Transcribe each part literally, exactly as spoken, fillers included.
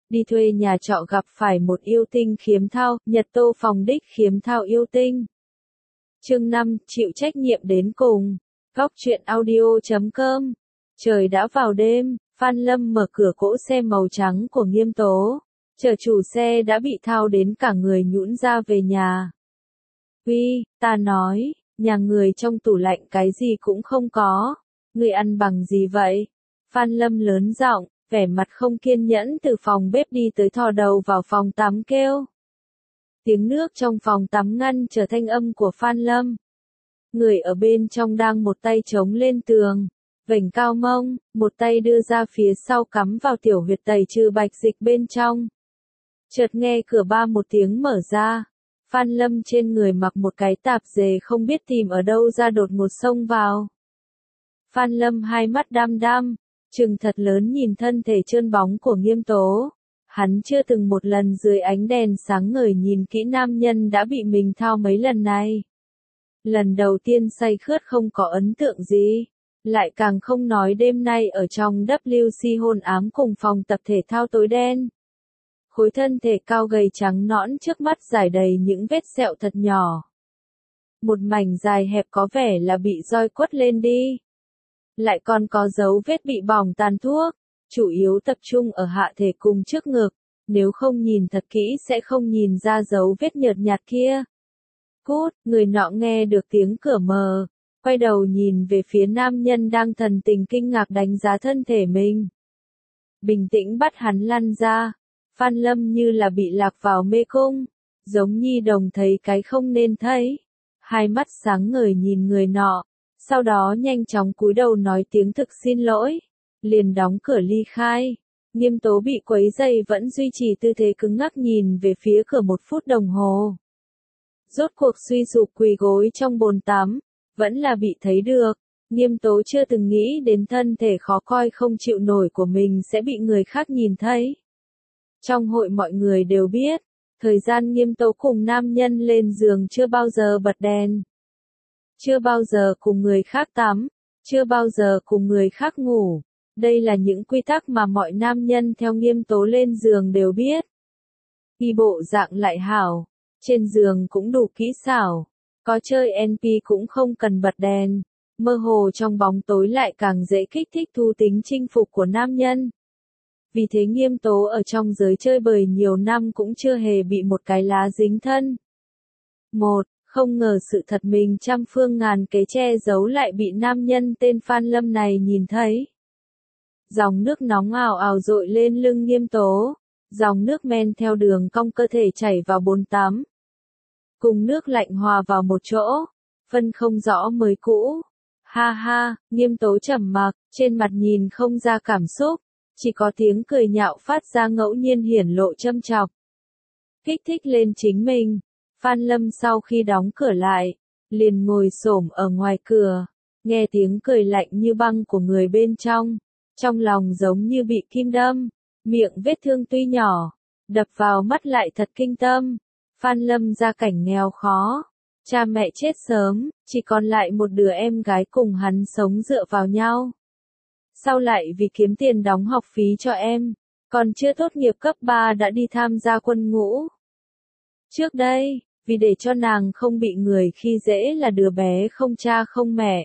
đi thuê nhà trọ gặp phải một yêu tinh khiếm thao, Nhật Tô phòng đích khiếm thao yêu tinh. Chương năm, chịu trách nhiệm đến cùng. Góc truyện audio chấm com. Trời đã vào đêm, Phan Lâm mở cửa cỗ xe màu trắng của Nghiêm Tố. Chờ chủ xe đã bị thao đến cả người nhũn ra về nhà. Uy, ta nói, nhà người trong tủ lạnh cái gì cũng không có. Người ăn bằng gì vậy? Phan Lâm lớn giọng, vẻ mặt không kiên nhẫn từ phòng bếp đi tới thò đầu vào phòng tắm kêu. Tiếng nước trong phòng tắm ngăn trở thanh âm của Phan Lâm. Người ở bên trong đang một tay chống lên tường, vểnh cao mông, một tay đưa ra phía sau cắm vào tiểu huyệt tẩy trừ bạch dịch bên trong. Chợt nghe cửa ba một tiếng mở ra, Phan Lâm trên người mặc một cái tạp dề không biết tìm ở đâu ra đột ngột xông vào. Phan Lâm hai mắt đăm đăm, trừng thật lớn nhìn thân thể trơn bóng của Nghiêm Tố. Hắn chưa từng một lần dưới ánh đèn sáng ngời nhìn kỹ nam nhân đã bị mình thao mấy lần này. Lần đầu tiên say khướt không có ấn tượng gì, lại càng không nói đêm nay ở trong W C hôn ám cùng phòng tập thể thao tối đen. Khối thân thể cao gầy trắng nõn trước mắt trải đầy những vết sẹo thật nhỏ. Một mảnh dài hẹp có vẻ là bị roi quất lên đi. Lại còn có dấu vết bị bỏng tàn thuốc, chủ yếu tập trung ở hạ thể cùng trước ngực, nếu không nhìn thật kỹ sẽ không nhìn ra dấu vết nhợt nhạt kia. Cút, người nọ nghe được tiếng cửa mở, quay đầu nhìn về phía nam nhân đang thần tình kinh ngạc đánh giá thân thể mình. Bình tĩnh bắt hắn lăn ra, Phan Lâm như là bị lạc vào mê cung, giống nhi đồng thấy cái không nên thấy. Hai mắt sáng ngời nhìn người nọ, sau đó nhanh chóng cúi đầu nói tiếng thực xin lỗi, liền đóng cửa ly khai. Nghiêm Tố bị quấy dày vẫn duy trì tư thế cứng ngắc nhìn về phía cửa một phút đồng hồ. Rốt cuộc suy sụp quỳ gối trong bồn tắm, vẫn là bị thấy được. Nghiêm Tố chưa từng nghĩ đến thân thể khó coi không chịu nổi của mình sẽ bị người khác nhìn thấy. Trong hội mọi người đều biết, thời gian Nghiêm Tố cùng nam nhân lên giường chưa bao giờ bật đèn. Chưa bao giờ cùng người khác tắm, chưa bao giờ cùng người khác ngủ. Đây là những quy tắc mà mọi nam nhân theo Nghiêm Tố lên giường đều biết. Y bộ dạng lại hảo, trên giường cũng đủ kỹ xảo, có chơi en pê cũng không cần bật đèn, mơ hồ trong bóng tối lại càng dễ kích thích thú tính chinh phục của nam nhân. Vì thế Nghiêm Tố ở trong giới chơi bời nhiều năm cũng chưa hề bị một cái lá dính thân. Một, không ngờ sự thật mình trăm phương ngàn kế che giấu lại bị nam nhân tên Phan Lâm này nhìn thấy. Dòng nước nóng ào ào dội lên lưng Nghiêm Tố, dòng nước men theo đường cong cơ thể chảy vào bồn tắm. Cùng nước lạnh hòa vào một chỗ, phân không rõ mới cũ. Ha ha, Nghiêm Tố trầm mặc, trên mặt nhìn không ra cảm xúc, chỉ có tiếng cười nhạo phát ra ngẫu nhiên hiển lộ châm chọc. Kích thích lên chính mình, Phan Lâm sau khi đóng cửa lại, liền ngồi xổm ở ngoài cửa, nghe tiếng cười lạnh như băng của người bên trong, trong lòng giống như bị kim đâm, miệng vết thương tuy nhỏ, đập vào mắt lại thật kinh tâm. Phan Lâm gia cảnh nghèo khó, cha mẹ chết sớm, chỉ còn lại một đứa em gái cùng hắn sống dựa vào nhau. Sau lại vì kiếm tiền đóng học phí cho em, còn chưa tốt nghiệp cấp ba đã đi tham gia quân ngũ. Trước đây, vì để cho nàng không bị người khi dễ là đứa bé không cha không mẹ,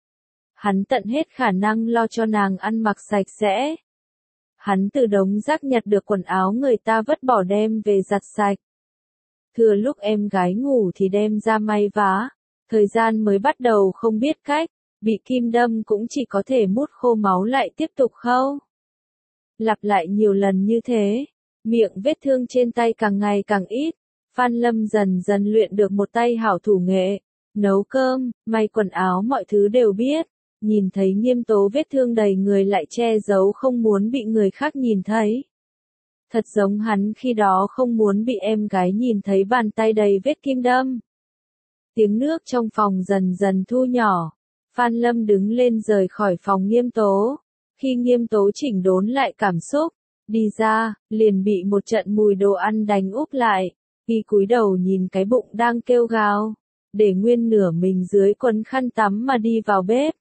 hắn tận hết khả năng lo cho nàng ăn mặc sạch sẽ. Hắn từ đống rác nhặt được quần áo người ta vứt bỏ đem về giặt sạch. Thừa lúc em gái ngủ thì đem ra may vá, thời gian mới bắt đầu không biết cách, bị kim đâm cũng chỉ có thể mút khô máu lại tiếp tục khâu. Lặp lại nhiều lần như thế, miệng vết thương trên tay càng ngày càng ít, Phan Lâm dần dần luyện được một tay hảo thủ nghệ, nấu cơm, may quần áo mọi thứ đều biết, nhìn thấy Nghiêm Tố vết thương đầy người lại che giấu không muốn bị người khác nhìn thấy. Thật giống hắn khi đó không muốn bị em gái nhìn thấy bàn tay đầy vết kim đâm. Tiếng nước trong phòng dần dần thu nhỏ, Phan Lâm đứng lên rời khỏi phòng Nghiêm Tố. Khi Nghiêm Tố chỉnh đốn lại cảm xúc, đi ra, liền bị một trận mùi đồ ăn đánh úp lại, khi cúi đầu nhìn cái bụng đang kêu gào, để nguyên nửa mình dưới quần khăn tắm mà đi vào bếp.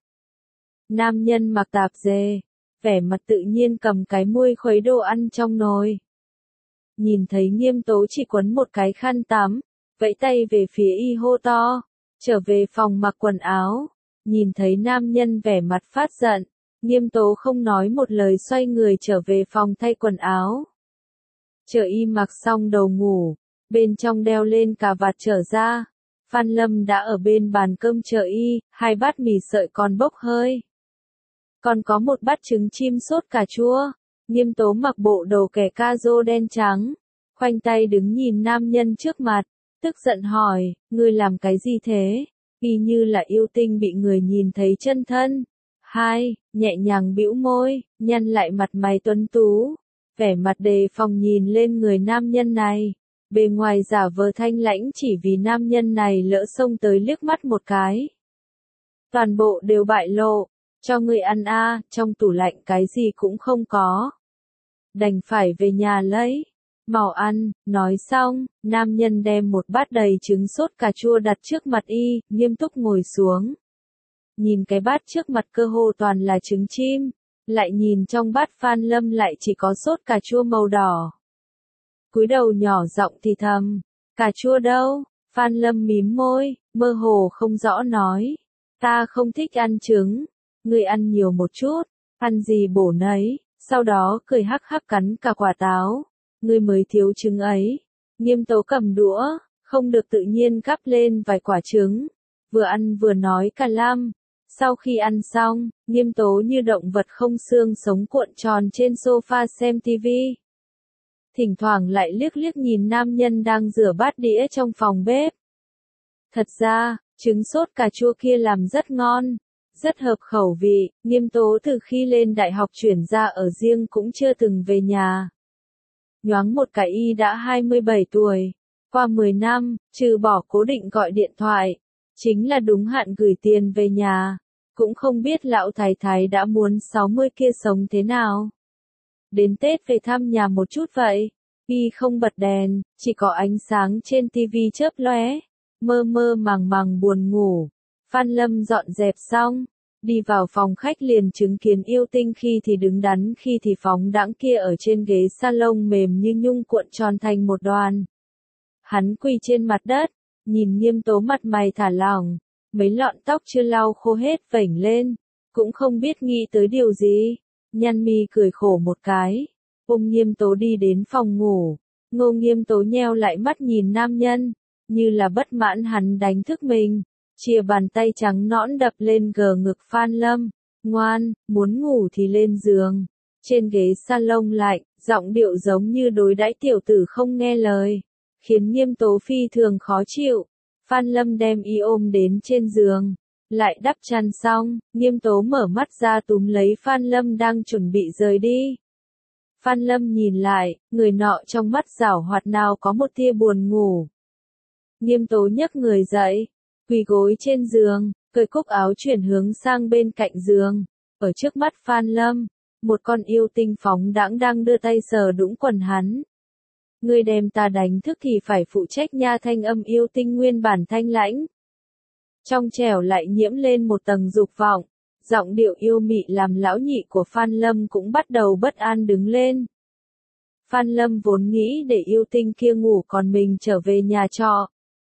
Nam nhân mặc tạp dề, vẻ mặt tự nhiên cầm cái muôi khuấy đồ ăn trong nồi. nhìn thấy Nghiêm Tố chỉ quấn một cái khăn tắm, vẫy tay về phía y hô to, trở về phòng mặc quần áo. Nhìn thấy nam nhân vẻ mặt phát giận, Nghiêm Tố không nói một lời xoay người trở về phòng thay quần áo. Chờ y mặc xong đồ ngủ, bên trong đeo lên cà vạt trở ra, Phan Lâm đã ở bên bàn cơm chờ y, hai bát mì sợi còn bốc hơi. Còn có một bát trứng chim sốt cà chua. Nghiêm Tố mặc bộ đồ kẻ ca rô đen trắng, khoanh tay đứng nhìn nam nhân trước mặt, tức giận hỏi, ngươi làm cái gì thế? Y như là yêu tinh bị người nhìn thấy chân thân. Hai, nhẹ nhàng bĩu môi, nhăn lại mặt mày tuấn tú, vẻ mặt đề phòng nhìn lên người nam nhân này. Bề ngoài giả vờ thanh lãnh chỉ vì nam nhân này lỡ xông tới liếc mắt một cái. Toàn bộ đều bại lộ, cho ngươi ăn a, trong tủ lạnh cái gì cũng không có. Đành phải về nhà lấy, mau ăn. Nói xong, nam nhân đem một bát đầy trứng sốt cà chua đặt trước mặt y, nghiêm túc ngồi xuống. Nhìn cái bát trước mặt cơ hồ toàn là trứng chim, lại nhìn trong bát Phan Lâm lại chỉ có sốt cà chua màu đỏ. Cúi đầu nhỏ giọng thì thầm, cà chua đâu? Phan Lâm mím môi, mơ hồ không rõ nói, ta không thích ăn trứng, ngươi ăn nhiều một chút, ăn gì bổ nấy. Sau đó cười hắc hắc cắn cả quả táo, ngươi mới thiếu trứng ấy. Nghiêm Tố cầm đũa, không được tự nhiên cắp lên vài quả trứng, vừa ăn vừa nói cả lăm. Sau khi ăn xong, Nghiêm Tố như động vật không xương sống cuộn tròn trên sofa xem tivi. Thỉnh thoảng lại liếc liếc nhìn nam nhân đang rửa bát đĩa trong phòng bếp. Thật ra, trứng sốt cà chua kia làm rất ngon, rất hợp khẩu vị. Nghiêm Tố từ khi lên đại học chuyển ra ở riêng cũng chưa từng về nhà. Nhoáng một cái y đã hai mươi bảy tuổi, qua mười năm, trừ bỏ cố định gọi điện thoại, chính là đúng hạn gửi tiền về nhà, cũng không biết lão thái thái đã muốn sáu mươi kia sống thế nào. Đến Tết về thăm nhà một chút vậy, y không bật đèn, chỉ có ánh sáng trên tivi chớp lóe, mơ mơ màng màng buồn ngủ. Phan Lâm dọn dẹp xong, đi vào phòng khách liền chứng kiến yêu tinh khi thì đứng đắn khi thì phóng đãng kia ở trên ghế salon mềm như nhung cuộn tròn thành một đoàn. Hắn quỳ trên mặt đất, nhìn Nghiêm Tố mặt mày thả lỏng, mấy lọn tóc chưa lau khô hết vểnh lên, cũng không biết nghĩ tới điều gì, nhăn mi cười khổ một cái, ôm Nghiêm Tố đi đến phòng ngủ. Ngô Nghiêm Tố nheo lại mắt nhìn nam nhân, như là bất mãn hắn đánh thức mình. Chia bàn tay trắng nõn đập lên gờ ngực Phan Lâm, ngoan, muốn ngủ thì lên giường. Trên ghế salon lạnh, giọng điệu giống như đối đãi tiểu tử không nghe lời, khiến Nghiêm Tố phi thường khó chịu. Phan Lâm đem y ôm đến trên giường, lại đắp chăn xong, Nghiêm Tố mở mắt ra túm lấy Phan Lâm đang chuẩn bị rời đi. Phan Lâm nhìn lại, người nọ trong mắt giảo hoạt nào có một tia buồn ngủ. Nghiêm Tố nhấc người dậy, quỳ gối trên giường, cởi cúc áo chuyển hướng sang bên cạnh giường. Ở trước mắt Phan Lâm, một con yêu tinh phóng đãng đang đưa tay sờ đũng quần hắn. Ngươi đem ta đánh thức thì phải phụ trách nha. Thanh âm yêu tinh nguyên bản thanh lãnh, trong trẻo lại nhiễm lên một tầng dục vọng, giọng điệu yêu mị làm lão nhị của Phan Lâm cũng bắt đầu bất an đứng lên. Phan Lâm vốn nghĩ để yêu tinh kia ngủ còn mình trở về nhà trọ.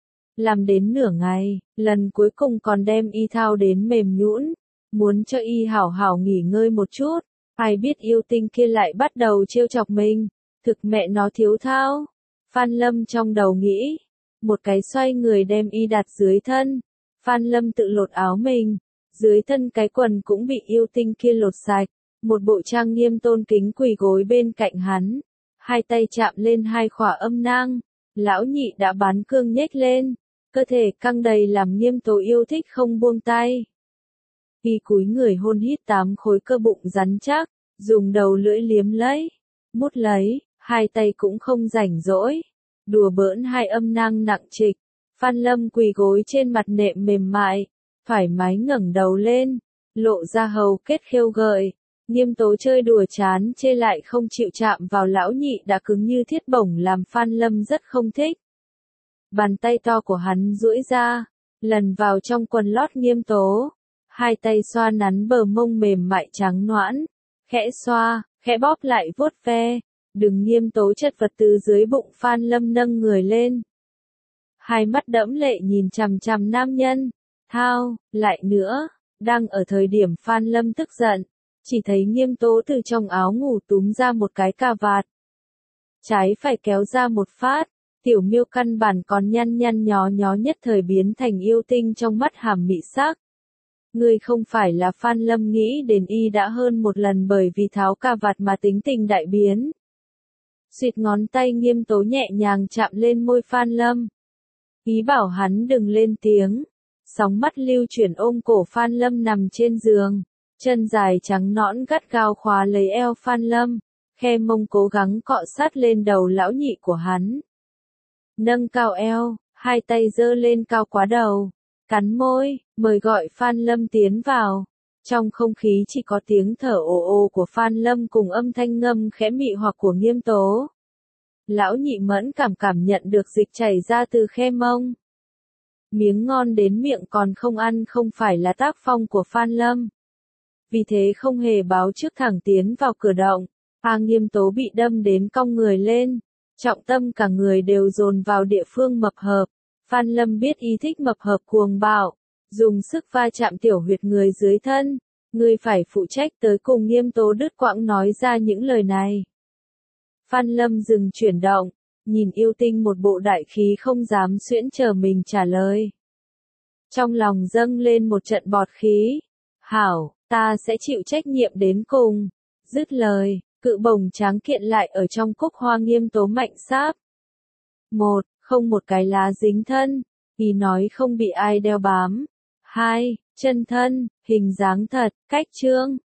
Làm đến nửa ngày, lần cuối cùng còn đem y thao đến mềm nhũn, muốn cho y hảo hảo nghỉ ngơi một chút. Ai biết yêu tinh kia lại bắt đầu trêu chọc mình, thực mẹ nó thiếu thao. Phan Lâm trong đầu nghĩ, một cái xoay người đem y đặt dưới thân. Phan Lâm tự lột áo mình, dưới thân cái quần cũng bị yêu tinh kia lột sạch, một bộ trang nghiêm tôn kính quỳ gối bên cạnh hắn, hai tay chạm lên hai khỏa âm nang. Lão nhị đã bán cương nhếch lên, cơ thể căng đầy làm Nghiêm Tố yêu thích không buông tay. Y cúi người hôn hít tám khối cơ bụng rắn chắc, dùng đầu lưỡi liếm lấy, mút lấy, hai tay cũng không rảnh rỗi, đùa bỡn hai âm nang nặng trịch. Phan Lâm quỳ gối trên mặt nệm mềm mại, thoải mái ngẩng đầu lên, lộ ra hầu kết khêu gợi. Nghiêm Tố chơi đùa chán chê lại không chịu chạm vào lão nhị đã cứng như thiết bổng làm Phan Lâm rất không thích. Bàn tay to của hắn duỗi ra, lần vào trong quần lót Nghiêm Tố, hai tay xoa nắn bờ mông mềm mại trắng nõn, khẽ xoa, khẽ bóp lại vuốt ve, Đừng Nghiêm Tố chật vật từ dưới bụng Phan Lâm nâng người lên. Hai mắt đẫm lệ nhìn chằm chằm nam nhân. Thao, lại nữa, đang ở thời điểm Phan Lâm tức giận. Chỉ thấy Nghiêm Tố từ trong áo ngủ túm ra một cái cà vạt. Trái phải kéo ra một phát, tiểu miêu căn bản còn nhăn nhăn nhó nhó nhất thời biến thành yêu tinh trong mắt hàm mị sắc. Ngươi không phải là Phan Lâm nghĩ đến y đã hơn một lần bởi vì tháo cà vạt mà tính tình đại biến. Xịt ngón tay Nghiêm Tố nhẹ nhàng chạm lên môi Phan Lâm. Ý bảo hắn đừng lên tiếng. Sóng mắt lưu chuyển ôm cổ Phan Lâm nằm trên giường. Chân dài trắng nõn gắt gao khóa lấy eo Phan Lâm. Khe mông cố gắng cọ sát lên đầu lão nhị của hắn. Nâng cao eo, hai tay giơ lên cao quá đầu. Cắn môi, mời gọi Phan Lâm tiến vào. Trong không khí chỉ có tiếng thở ồ ồ của Phan Lâm cùng âm thanh ngâm khẽ mị hoặc của Nghiêm Tố. Lão nhị mẫn cảm cảm nhận được dịch chảy ra từ khe mông. Miếng ngon đến miệng còn không ăn không phải là tác phong của Phan Lâm. Vì thế không hề báo trước thẳng tiến vào cửa động. A Nghiêm Tố bị đâm đến cong người lên. Trọng tâm cả người đều dồn vào địa phương mập hợp. Phan Lâm biết ý thích mập hợp cuồng bạo. Dùng sức va chạm tiểu huyệt người dưới thân. Ngươi phải phụ trách tới cùng. Nghiêm Tố đứt quãng nói ra những lời này. Phan Lâm dừng chuyển động. Nhìn yêu tinh một bộ đại khí không dám xuyễn chờ mình trả lời. Trong lòng dâng lên một trận bọt khí. Hảo, ta sẽ chịu trách nhiệm đến cùng. Dứt lời, cự bổng tráng kiện lại ở trong cúc hoa Nghiêm Tố mạnh sáp. Một, không một cái lá dính thân. Ý nói không bị ai đeo bám. Hai, chân thân, hình dáng thật, cách trương,